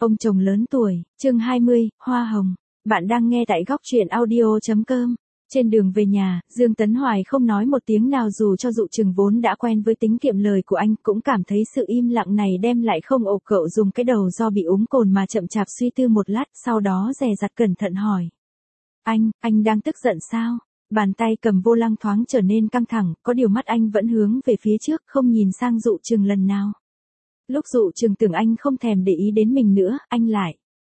Ông chồng lớn tuổi, chương 20, Hoa Hồng. Bạn đang nghe tại góc truyện audio.com. Trên đường về nhà, Dương Tấn Hoài không nói một tiếng nào dù cho Dụ Trừng vốn đã quen với tính kiệm lời của anh cũng cảm thấy sự im lặng này đem lại không ổn. Cậu dùng cái đầu do bị uống cồn mà chậm chạp suy tư một lát, sau đó dè dặt cẩn thận hỏi. Anh đang tức giận sao? Bàn tay cầm vô lăng thoáng trở nên căng thẳng, có điều mắt anh vẫn hướng về phía trước không nhìn sang Dụ Trừng lần nào. Lúc Dụ Trừng tưởng anh không thèm để ý đến mình nữa, anh lại.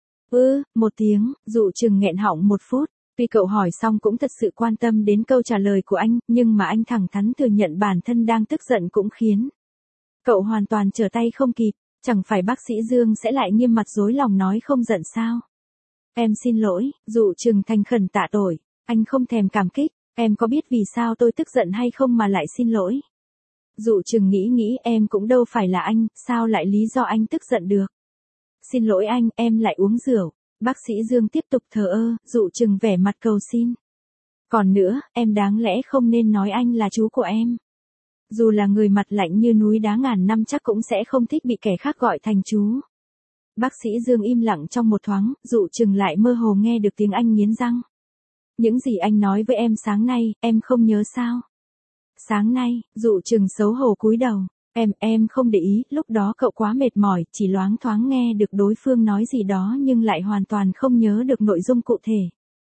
Một tiếng, Dụ Trừng nghẹn họng một phút. Tuy cậu hỏi xong cũng thật sự quan tâm đến câu trả lời của anh, nhưng mà anh thẳng thắn thừa nhận bản thân đang tức giận cũng khiến cậu hoàn toàn trở tay không kịp. Chẳng phải bác sĩ Dương sẽ lại nghiêm mặt dối lòng nói không giận sao? Em xin lỗi, Dụ Trừng thành khẩn tạ tội. Anh không thèm cảm kích, em có biết vì sao tôi tức giận hay không mà lại xin lỗi? Dụ Trừng nghĩ em cũng đâu phải là anh, sao lại lý do anh tức giận được? Xin lỗi anh, em lại uống rượu. Bác sĩ Dương tiếp tục thờ ơ, Dụ Trừng vẻ mặt cầu xin. Còn nữa, em đáng lẽ không nên nói anh là chú của em. Dù là người mặt lạnh như núi đá ngàn năm chắc cũng sẽ không thích bị kẻ khác gọi thành chú. Bác sĩ Dương im lặng trong một thoáng, Dụ Trừng lại mơ hồ nghe được tiếng anh nghiến răng. Những gì anh nói với em sáng nay, em không nhớ sao? Sáng nay, Dụ Trừng xấu hổ cúi đầu. Em không để ý, lúc đó cậu quá mệt mỏi, chỉ loáng thoáng nghe được đối phương nói gì đó nhưng lại hoàn toàn không nhớ được nội dung cụ thể.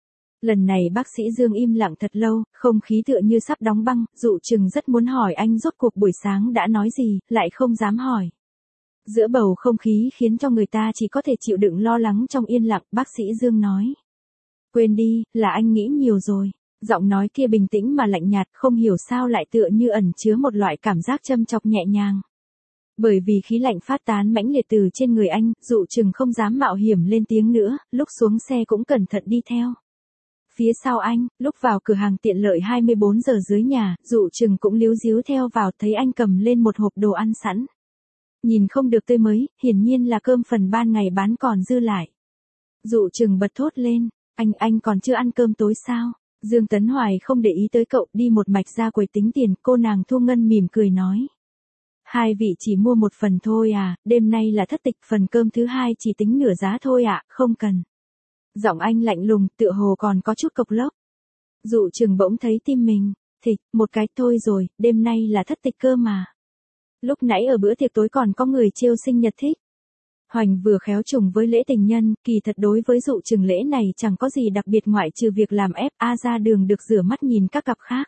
Lần này bác sĩ Dương im lặng thật lâu, không khí tựa như sắp đóng băng, Dụ Trừng rất muốn hỏi anh rốt cuộc buổi sáng đã nói gì, lại không dám hỏi. Giữa bầu không khí khiến cho người ta chỉ có thể chịu đựng lo lắng trong yên lặng, bác sĩ Dương nói. Quên đi, là anh nghĩ nhiều rồi. Giọng nói kia bình tĩnh mà lạnh nhạt, không hiểu sao lại tựa như ẩn chứa một loại cảm giác châm chọc nhẹ nhàng. Bởi vì khí lạnh phát tán mãnh liệt từ trên người anh, Dụ Trừng không dám mạo hiểm lên tiếng nữa, lúc xuống xe cũng cẩn thận đi theo. Phía sau anh, lúc vào cửa hàng tiện lợi 24 giờ dưới nhà, Dụ Trừng cũng líu díu theo vào, thấy anh cầm lên một hộp đồ ăn sẵn. Nhìn không được tươi mới, hiển nhiên là cơm phần ban ngày bán còn dư lại. Dụ Trừng bật thốt lên, anh còn chưa ăn cơm tối sao? Dương Tấn Hoài không để ý tới cậu, đi một mạch ra quầy tính tiền, cô nàng Thu Ngân mỉm cười nói. Hai vị chỉ mua một phần thôi à, đêm nay là thất tịch, phần cơm thứ hai chỉ tính nửa giá thôi ạ, không cần. Giọng anh lạnh lùng, tựa hồ còn có chút cộc lốc. Dụ Trừng bỗng thấy tim mình, thịch, một cái thôi rồi, đêm nay là thất tịch cơ mà. Lúc nãy ở bữa tiệc tối còn có người trêu sinh nhật thích. Hoành vừa khéo trùng với lễ tình nhân, kỳ thật đối với Dụ Trừng lễ này chẳng có gì đặc biệt ngoại trừ việc làm FA ra đường được rửa mắt nhìn các cặp khác.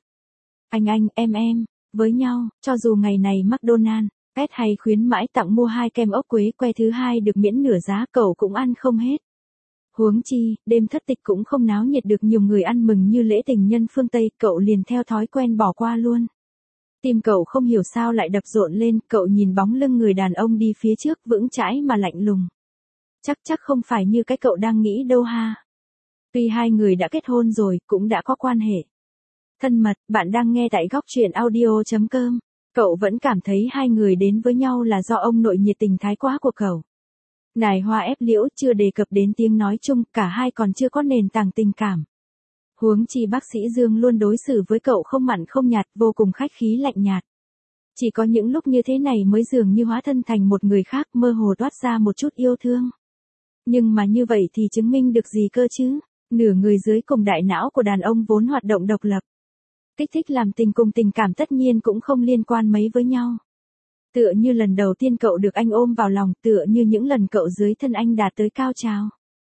Em, với nhau, cho dù ngày này McDonald's, Pet hay khuyến mãi tặng mua 2 kem ốc quế que thứ hai được miễn nửa giá cậu cũng ăn không hết. Huống chi, đêm thất tịch cũng không náo nhiệt được nhiều người ăn mừng như lễ tình nhân phương Tây, cậu liền theo thói quen bỏ qua luôn. Tim cậu không hiểu sao lại đập rộn lên, cậu nhìn bóng lưng người đàn ông đi phía trước vững chãi mà lạnh lùng. Chắc không phải như cái cậu đang nghĩ đâu ha. Tuy hai người đã kết hôn rồi, cũng đã có quan hệ thân mật, bạn đang nghe tại góc truyện audio.com. Cậu vẫn cảm thấy hai người đến với nhau là do ông nội nhiệt tình thái quá của cậu. Nài hoa ép liễu, chưa đề cập đến tiếng nói chung, cả hai còn chưa có nền tảng tình cảm. Huống chi bác sĩ Dương luôn đối xử với cậu không mặn không nhạt, vô cùng khách khí lạnh nhạt. Chỉ có những lúc như thế này mới dường như hóa thân thành một người khác, mơ hồ toát ra một chút yêu thương. Nhưng mà như vậy thì chứng minh được gì cơ chứ? Nửa người dưới cùng đại não của đàn ông vốn hoạt động độc lập. Kích thích làm tình cùng tình cảm tất nhiên cũng không liên quan mấy với nhau. Tựa như lần đầu tiên cậu được anh ôm vào lòng, tựa như những lần cậu dưới thân anh đạt tới cao trào.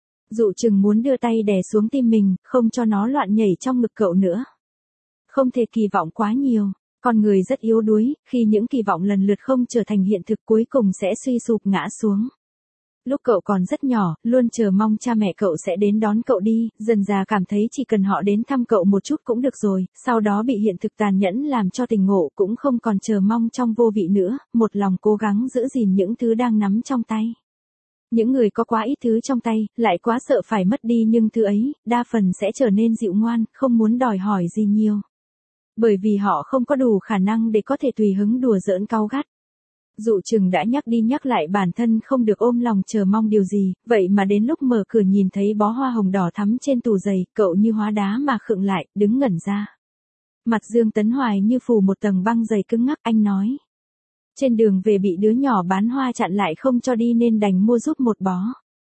Dụ Trừng muốn đưa tay đè xuống tim mình, không cho nó loạn nhảy trong ngực cậu nữa. Không thể kỳ vọng quá nhiều, con người rất yếu đuối, khi những kỳ vọng lần lượt không trở thành hiện thực cuối cùng sẽ suy sụp ngã xuống. Lúc cậu còn rất nhỏ, luôn chờ mong cha mẹ cậu sẽ đến đón cậu đi, dần dà cảm thấy chỉ cần họ đến thăm cậu một chút cũng được rồi, sau đó bị hiện thực tàn nhẫn làm cho tỉnh ngộ, cũng không còn chờ mong trong vô vị nữa, một lòng cố gắng giữ gìn những thứ đang nắm trong tay. Những người có quá ít thứ trong tay, lại quá sợ phải mất đi nhưng thứ ấy, đa phần sẽ trở nên dịu ngoan, không muốn đòi hỏi gì nhiều. Bởi vì họ không có đủ khả năng để có thể tùy hứng đùa giỡn cáu gắt. Dụ Trừng đã nhắc đi nhắc lại bản thân không được ôm lòng chờ mong điều gì, vậy mà đến lúc mở cửa nhìn thấy bó hoa hồng đỏ thắm trên tủ giày, cậu như hóa đá mà khựng lại, đứng ngẩn ra. Mặt Dương Tấn Hoài như phủ một tầng băng dày cứng ngắc, anh nói. Trên đường về bị đứa nhỏ bán hoa chặn lại không cho đi nên đành mua giúp một bó.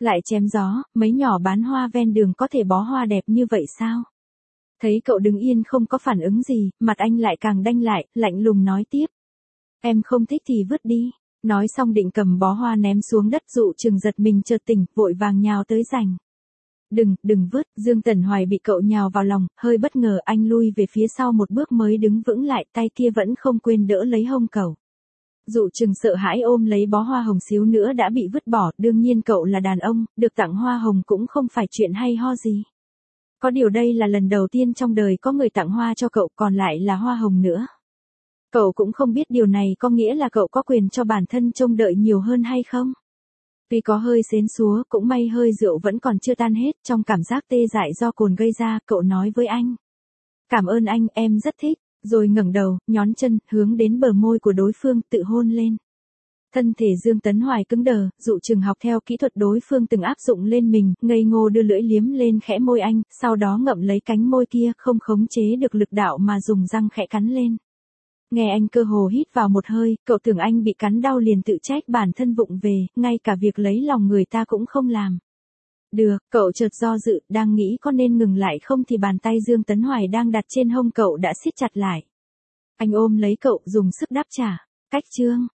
Lại chém gió, mấy nhỏ bán hoa ven đường có thể bó hoa đẹp như vậy sao? Thấy cậu đứng yên không có phản ứng gì, mặt anh lại càng đanh lại, lạnh lùng nói tiếp. Em không thích thì vứt đi. Nói xong định cầm bó hoa ném xuống đất, Dụ Trừng giật mình chợt tỉnh, vội vàng nhào tới giành. Đừng vứt, Dương Tần Hoài bị cậu nhào vào lòng, hơi bất ngờ, anh lui về phía sau một bước mới đứng vững lại, tay kia vẫn không quên đỡ lấy hông cậu. Dụ Trừng sợ hãi ôm lấy bó hoa hồng xíu nữa đã bị vứt bỏ, đương nhiên cậu là đàn ông, được tặng hoa hồng cũng không phải chuyện hay ho gì. Có điều đây là lần đầu tiên trong đời có người tặng hoa cho cậu, còn lại là hoa hồng nữa. Cậu cũng không biết điều này có nghĩa là cậu có quyền cho bản thân trông đợi nhiều hơn hay không. Tuy có hơi xến xúa, cũng may hơi rượu vẫn còn chưa tan hết, trong cảm giác tê dại do cồn gây ra, cậu nói với anh. Cảm ơn anh, em rất thích, rồi ngẩng đầu, nhón chân, hướng đến bờ môi của đối phương, tự hôn lên. Thân thể Dương Tấn Hoài cứng đờ, Dụ Trừng học theo kỹ thuật đối phương từng áp dụng lên mình, ngây ngô đưa lưỡi liếm lên khẽ môi anh, sau đó ngậm lấy cánh môi kia, không khống chế được lực đạo mà dùng răng khẽ cắn lên. Nghe anh cơ hồ hít vào một hơi, cậu tưởng anh bị cắn đau liền tự trách bản thân vụng về, ngay cả việc lấy lòng người ta cũng không làm. Được, cậu chợt do dự, đang nghĩ có nên ngừng lại không thì bàn tay Dương Tấn Hoài đang đặt trên hông cậu đã siết chặt lại. Anh ôm lấy cậu, dùng sức đáp trả. Cách chương.